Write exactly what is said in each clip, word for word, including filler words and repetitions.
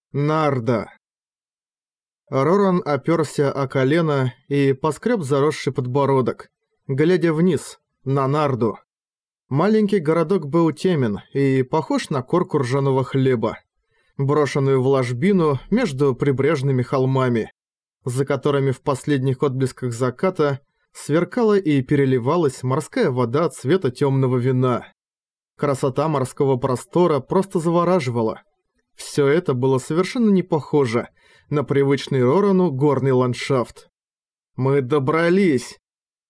Нарда. Роран опёрся о колено и поскреб заросший подбородок, глядя вниз, на Нарду. Маленький городок был темен и похож на корку ржаного хлеба, брошенную в ложбину между прибрежными холмами, за которыми в последних отблесках заката сверкала и переливалась морская вода цвета тёмного вина. Красота морского простора просто завораживала. Всё это было совершенно не похоже на привычный Рорану горный ландшафт. «Мы добрались!»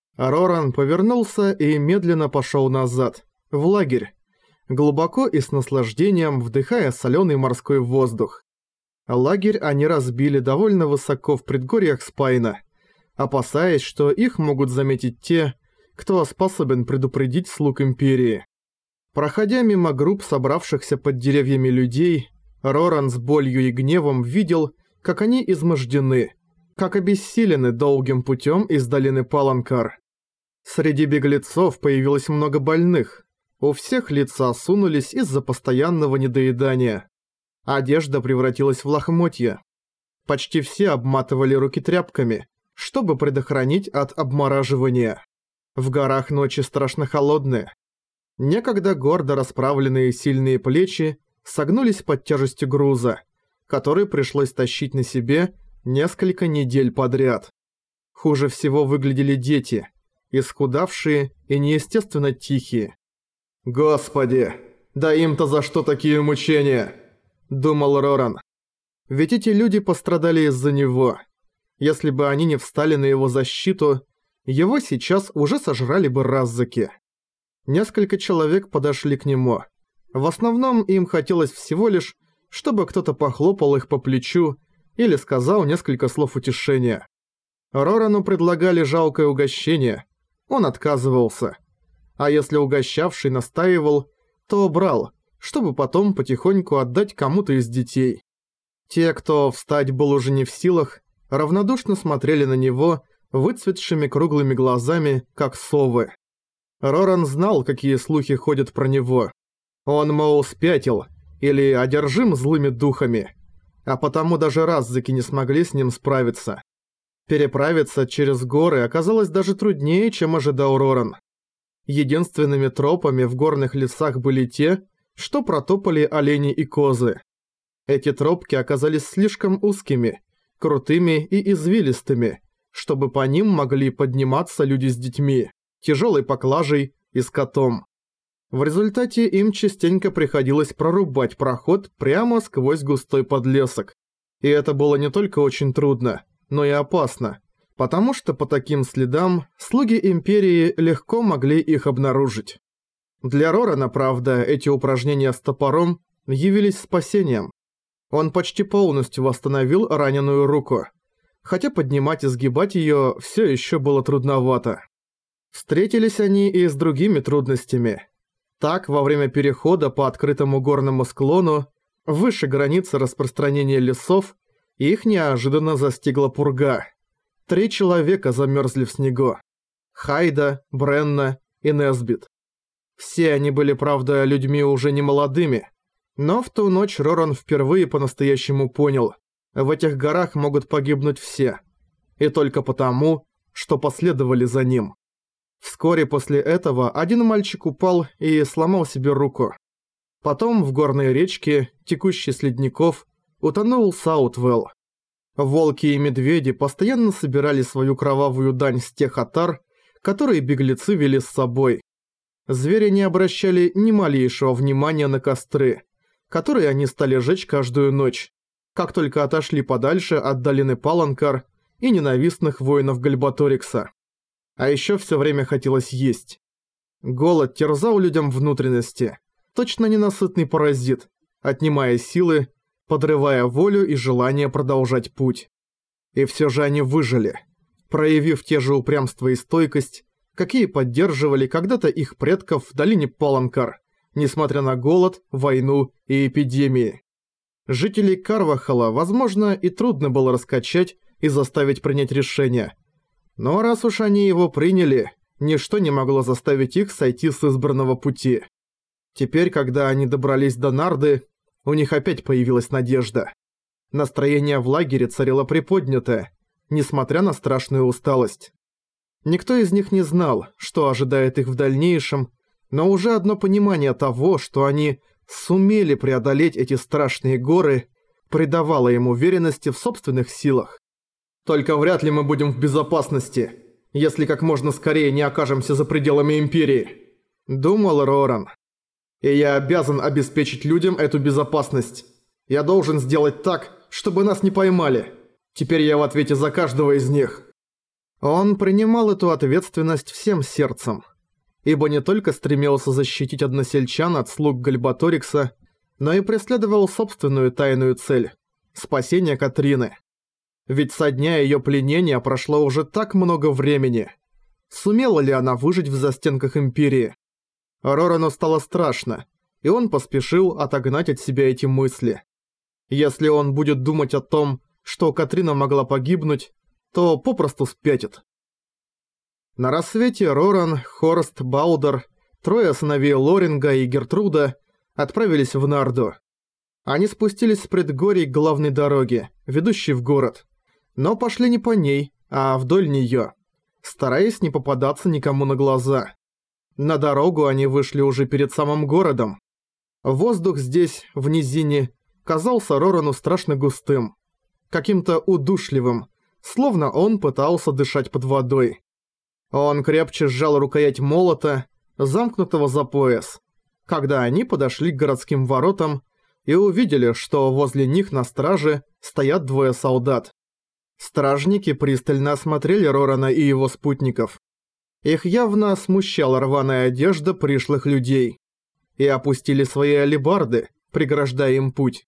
Роран повернулся и медленно пошёл назад, в лагерь, глубоко и с наслаждением вдыхая солёный морской воздух. Лагерь они разбили довольно высоко в предгорьях Спайна, опасаясь, что их могут заметить те, кто способен предупредить слуг Империи. Проходя мимо групп собравшихся под деревьями людей, Роран с болью и гневом видел, как они измождены, как обессилены долгим путем из долины Паланкар. Среди беглецов появилось много больных, у всех лица осунулись из-за постоянного недоедания. Одежда превратилась в лохмотья. Почти все обматывали руки тряпками, чтобы предохранить от обмораживания. В горах ночи страшно холодные. Некогда гордо расправленные сильные плечи согнулись под тяжестью груза, который пришлось тащить на себе несколько недель подряд. Хуже всего выглядели дети, исхудавшие и неестественно тихие. «Господи, да им-то за что такие мучения?» – думал Роран. Ведь эти люди пострадали из-за него. Если бы они не встали на его защиту, его сейчас уже сожрали бы раззаки. Несколько человек подошли к нему. В основном им хотелось всего лишь, чтобы кто-то похлопал их по плечу или сказал несколько слов утешения. Рорану предлагали жалкое угощение. Он отказывался. А если угощавший настаивал, то брал, чтобы потом потихоньку отдать кому-то из детей. Те, кто встать был уже не в силах, равнодушно смотрели на него выцветшими круглыми глазами, как совы. Роран знал, какие слухи ходят про него. Он, мол, спятил или одержим злыми духами, а потому даже раззаки не смогли с ним справиться. Переправиться через горы оказалось даже труднее, чем ожидал Роран. Единственными тропами в горных лесах были те, что протопали олени и козы. Эти тропки оказались слишком узкими, крутыми и извилистыми, чтобы по ним могли подниматься люди с детьми, тяжелой поклажей и скотом. В результате им частенько приходилось прорубать проход прямо сквозь густой подлесок. И это было не только очень трудно, но и опасно, потому что по таким следам слуги Империи легко могли их обнаружить. Для Рорана, правда, эти упражнения с топором явились спасением. Он почти полностью восстановил раненую руку, хотя поднимать и сгибать ее все еще было трудновато. Встретились они и с другими трудностями. Так, во время перехода по открытому горному склону, выше границы распространения лесов, их неожиданно застигла пурга. Три человека замерзли в снегу. Хайда, Бренна и Несбит. Все они были, правда, людьми уже не молодыми, но в ту ночь Роран впервые по-настоящему понял, в этих горах могут погибнуть все. И только потому, что последовали за ним. Вскоре после этого один мальчик упал и сломал себе руку. Потом в горной речке, текущей с ледников, утонул Саутвелл. Волки и медведи постоянно собирали свою кровавую дань с тех отар, которые беглецы вели с собой. Звери не обращали ни малейшего внимания на костры, которые они стали жечь каждую ночь, как только отошли подальше от долины Паланкар и ненавистных воинов Гальбаторикса. А еще все время хотелось есть. Голод терзал людям внутренности, точно ненасытный паразит, отнимая силы, подрывая волю и желание продолжать путь. И все же они выжили, проявив те же упрямство и стойкость, какие поддерживали когда-то их предков в долине Паланкар, несмотря на голод, войну и эпидемии. Жителей Карвахала, возможно, и трудно было раскачать и заставить принять решение. Но раз уж они его приняли, ничто не могло заставить их сойти с избранного пути. Теперь, когда они добрались до Нарды, у них опять появилась надежда. Настроение в лагере царило приподнятое, несмотря на страшную усталость. Никто из них не знал, что ожидает их в дальнейшем, но уже одно понимание того, что они сумели преодолеть эти страшные горы, придавало им уверенности в собственных силах. «Только вряд ли мы будем в безопасности, если как можно скорее не окажемся за пределами Империи», — думал Роран. «И я обязан обеспечить людям эту безопасность. Я должен сделать так, чтобы нас не поймали. Теперь я в ответе за каждого из них». Он принимал эту ответственность всем сердцем, ибо не только стремился защитить односельчан от слуг Гальбаторикса, но и преследовал собственную тайную цель – спасение Катрины. Ведь со дня её пленения прошло уже так много времени. Сумела ли она выжить в застенках Империи? Рорану стало страшно, и он поспешил отогнать от себя эти мысли. Если он будет думать о том, что Катрина могла погибнуть, то попросту спятит. На рассвете Роран, Хорст, Баудер, трое сыновей Лоринга и Гертруда отправились в Нарду. Они спустились с предгорий к главной дороге, ведущей в город, но пошли не по ней, а вдоль неё, стараясь не попадаться никому на глаза. На дорогу они вышли уже перед самым городом. Воздух здесь, в низине, казался Рорану страшно густым, каким-то удушливым, словно он пытался дышать под водой. Он крепче сжал рукоять молота, замкнутого за пояс, когда они подошли к городским воротам и увидели, что возле них на страже стоят двое солдат. Стражники пристально осмотрели Рорана и его спутников. Их явно смущала рваная одежда пришлых людей, и опустили свои алебарды, преграждая им путь.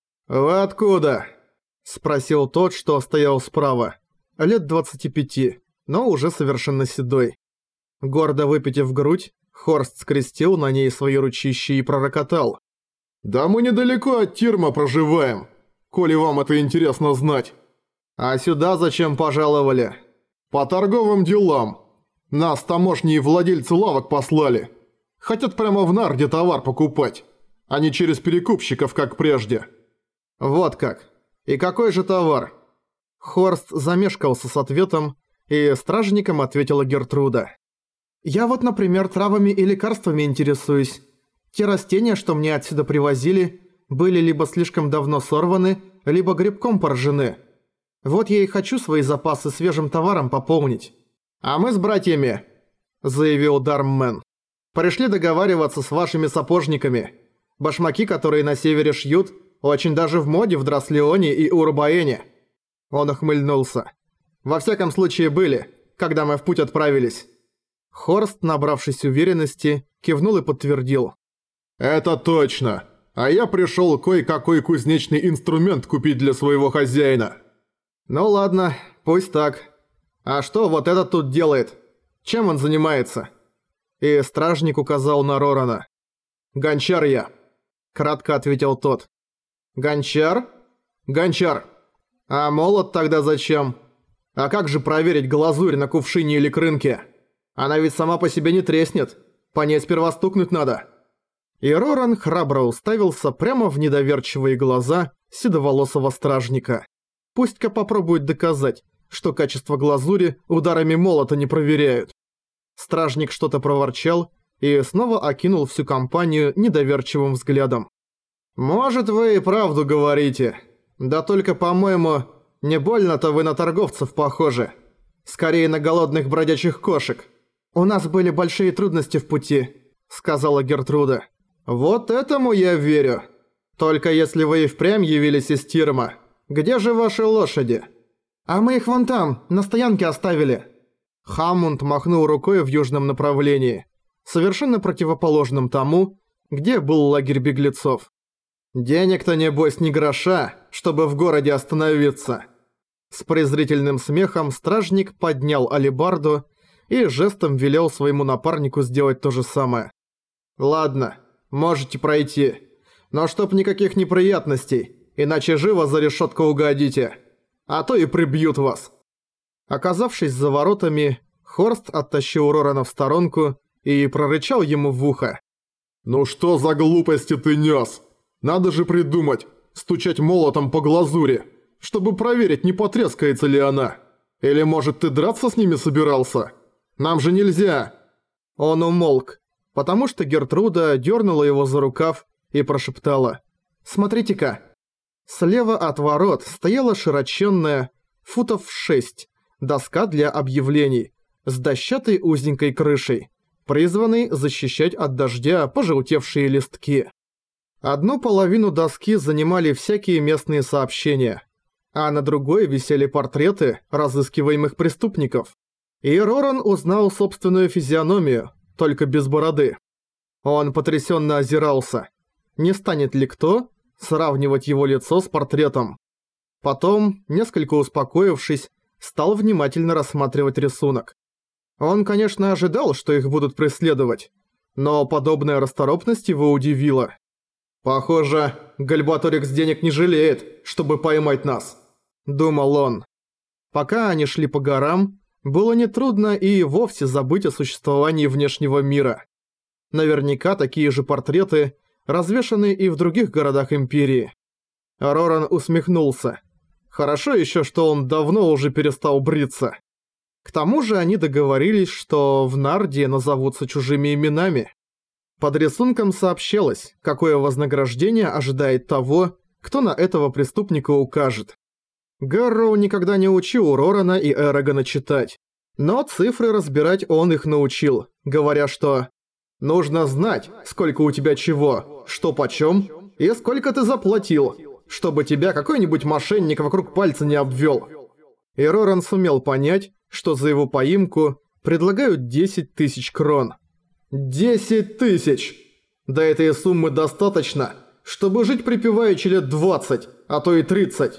«Вы откуда?» – спросил тот, что стоял справа, лет двадцати пяти, но уже совершенно седой. Гордо выпитив грудь, Хорст скрестил на ней свои ручища и пророкотал. «Да мы недалеко от Тирма проживаем, коли вам это интересно знать. А сюда зачем пожаловали?» «По торговым делам. Нас таможни и владельцы лавок послали. Хотят прямо в Нарде товар покупать, а не через перекупщиков, как прежде». «Вот как. И какой же товар?» Хорст замешкался с ответом, и стражникам ответила Гертруда. «Я вот, например, травами и лекарствами интересуюсь. Те растения, что мне отсюда привозили, были либо слишком давно сорваны, либо грибком поражены. Вот я и хочу свои запасы свежим товаром пополнить». «А мы с братьями», — заявил Дарммен, — «пришли договариваться с вашими сапожниками. Башмаки, которые на севере шьют, очень даже в моде в Драслеоне и Урбаэне». Он охмыльнулся. «Во всяком случае были, когда мы в путь отправились». Хорст, набравшись уверенности, кивнул и подтвердил. «Это точно. А я пришёл кое-какой кузнечный инструмент купить для своего хозяина». «Ну ладно, пусть так. А что вот этот тут делает? Чем он занимается?» И стражник указал на Рорана. «Гончар я», — кратко ответил тот. «Гончар? Гончар. А молот тогда зачем? А как же проверить глазурь на кувшине или крынке? Она ведь сама по себе не треснет. По ней сперва стукнуть надо». И Роран храбро уставился прямо в недоверчивые глаза седоволосого стражника. Пусть-ка попробует доказать, что качество глазури ударами молота не проверяют. Стражник что-то проворчал и снова окинул всю компанию недоверчивым взглядом. «Может, вы и правду говорите. Да только, по-моему, не больно-то вы на торговцев похожи. Скорее на голодных бродячих кошек». «У нас были большие трудности в пути», — сказала Гертруда. «Вот этому я верю. Только если вы и впрямь явились из Тирма, где же ваши лошади?» «А мы их вон там, на стоянке оставили». Хаммунд махнул рукой в южном направлении, совершенно противоположном тому, где был лагерь беглецов. «Денег-то небось ни гроша, чтобы в городе остановиться». С презрительным смехом стражник поднял алебарду и жестом велел своему напарнику сделать то же самое. «Ладно, можете пройти, но чтоб никаких неприятностей, иначе живо за решетку угодите, а то и прибьют вас». Оказавшись за воротами, Хорст оттащил Рорана в сторонку и прорычал ему в ухо. «Ну что за глупости ты нёс? Надо же придумать, стучать молотом по глазури, чтобы проверить, не потрескается ли она. Или, может, ты драться с ними собирался? Нам же нельзя!» Он умолк, потому что Гертруда дернула его за рукав и прошептала: «Смотрите-ка!» Слева от ворот стояла широченная, футов шесть, доска для объявлений с дощатой узенькой крышей, призванной защищать от дождя пожелтевшие листки. Одну половину доски занимали всякие местные сообщения, а на другой висели портреты разыскиваемых преступников. И Роран узнал собственную физиономию, только без бороды. Он потрясенно озирался. Не станет ли кто сравнивать его лицо с портретом? Потом, несколько успокоившись, стал внимательно рассматривать рисунок. Он, конечно, ожидал, что их будут преследовать, но подобная расторопность его удивила. «Похоже, Гальбаторикс денег не жалеет, чтобы поймать нас», — думал он. Пока они шли по горам, было нетрудно и вовсе забыть о существовании внешнего мира. Наверняка такие же портреты развешаны и в других городах Империи. Роран усмехнулся. Хорошо еще, что он давно уже перестал бриться. К тому же они договорились, что в Нарде назовутся чужими именами. Под рисунком сообщалось, какое вознаграждение ожидает того, кто на этого преступника укажет. Гарроу никогда не учил Рорана и Эрагона читать, но цифры разбирать он их научил, говоря, что «нужно знать, сколько у тебя чего, что почем и сколько ты заплатил, чтобы тебя какой-нибудь мошенник вокруг пальца не обвел». И Роран сумел понять, что за его поимку предлагают десять тысяч крон. десять тысяч! До этой суммы достаточно, чтобы жить припеваючи лет двадцать, а то и тридцать.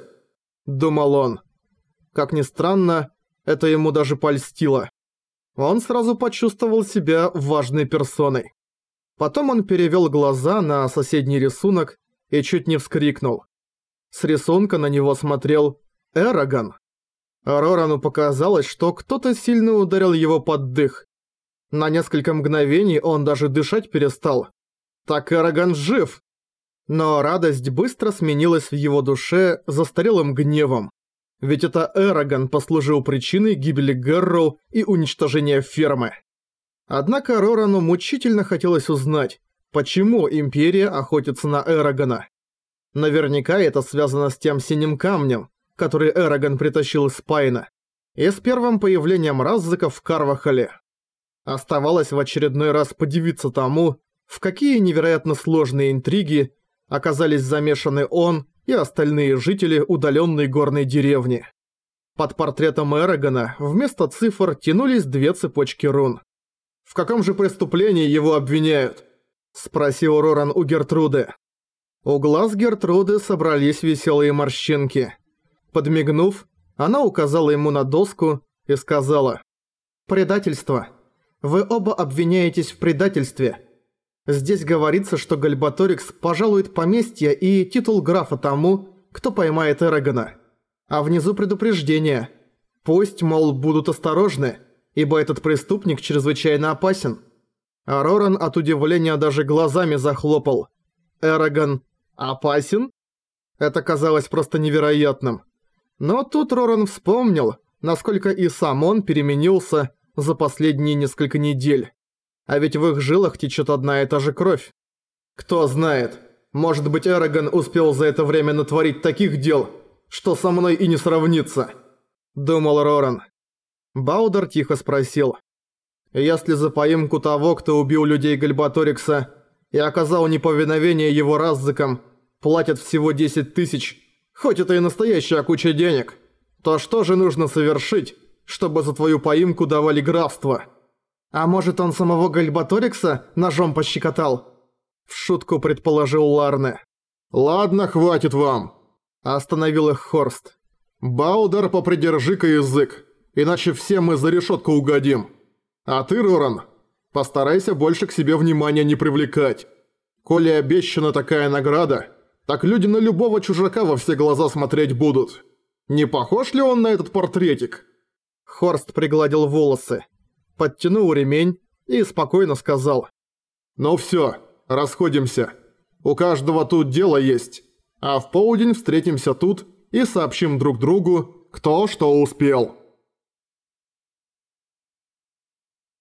Думал он. Как ни странно, это ему даже польстило. Он сразу почувствовал себя важной персоной. Потом он перевел глаза на соседний рисунок и чуть не вскрикнул. С рисунка на него смотрел Эрагон. Рорану показалось, что кто-то сильно ударил его под дых. На несколько мгновений он даже дышать перестал. Так Эрагон жив! Но радость быстро сменилась в его душе застарелым гневом. Ведь это Эрагон послужил причиной гибели Гарроу и уничтожения фермы. Однако Рорану мучительно хотелось узнать, почему Империя охотится на Эрагона. Наверняка это связано с тем синим камнем, который Эрагон притащил из Пайна, и с первым появлением Раззаков в Карвахале. Оставалось в очередной раз подивиться тому, в какие невероятно сложные интриги оказались замешаны он и остальные жители удаленной горной деревни. Под портретом Эрагона вместо цифр тянулись две цепочки рун. «В каком же преступлении его обвиняют?» – спросил Роран у Гертруды. У глаз Гертруды собрались веселые морщинки. Подмигнув, она указала ему на доску и сказала: «Предательство. Вы оба обвиняетесь в предательстве. Здесь говорится, что Гальбаторикс пожалует поместье и титул графа тому, кто поймает Эрагона. А внизу предупреждение. Пусть, мол, будут осторожны, ибо этот преступник чрезвычайно опасен». А Роран от удивления даже глазами захлопал. Эрагон опасен? Это казалось просто невероятным. Но тут Роран вспомнил, насколько и сам он переменился за последние несколько недель. А ведь в их жилах течет одна и та же кровь. Кто знает, может быть, Эрагон успел за это время натворить таких дел, что со мной и не сравнится, думал Роран. Баудер тихо спросил: «Если за поимку того, кто убил людей Гальбаторикса и оказал неповиновение его Раззакам, платят всего десять тысяч, хоть это и настоящая куча денег, то что же нужно совершить, чтобы за твою поимку давали графство?» «А может, он самого Гальбаторикса ножом пощекотал?» В шутку предположил Ларне. «Ладно, хватит вам», – остановил их Хорст. «Баудер, попридержи-ка язык, иначе все мы за решетку угодим. А ты, Роран, постарайся больше к себе внимания не привлекать. Коли обещана такая награда, так люди на любого чужака во все глаза смотреть будут. Не похож ли он на этот портретик?» Хорст пригладил волосы, подтянул ремень и спокойно сказал: «Ну всё, расходимся. У каждого тут дело есть. А в полдень встретимся тут и сообщим друг другу, кто что успел.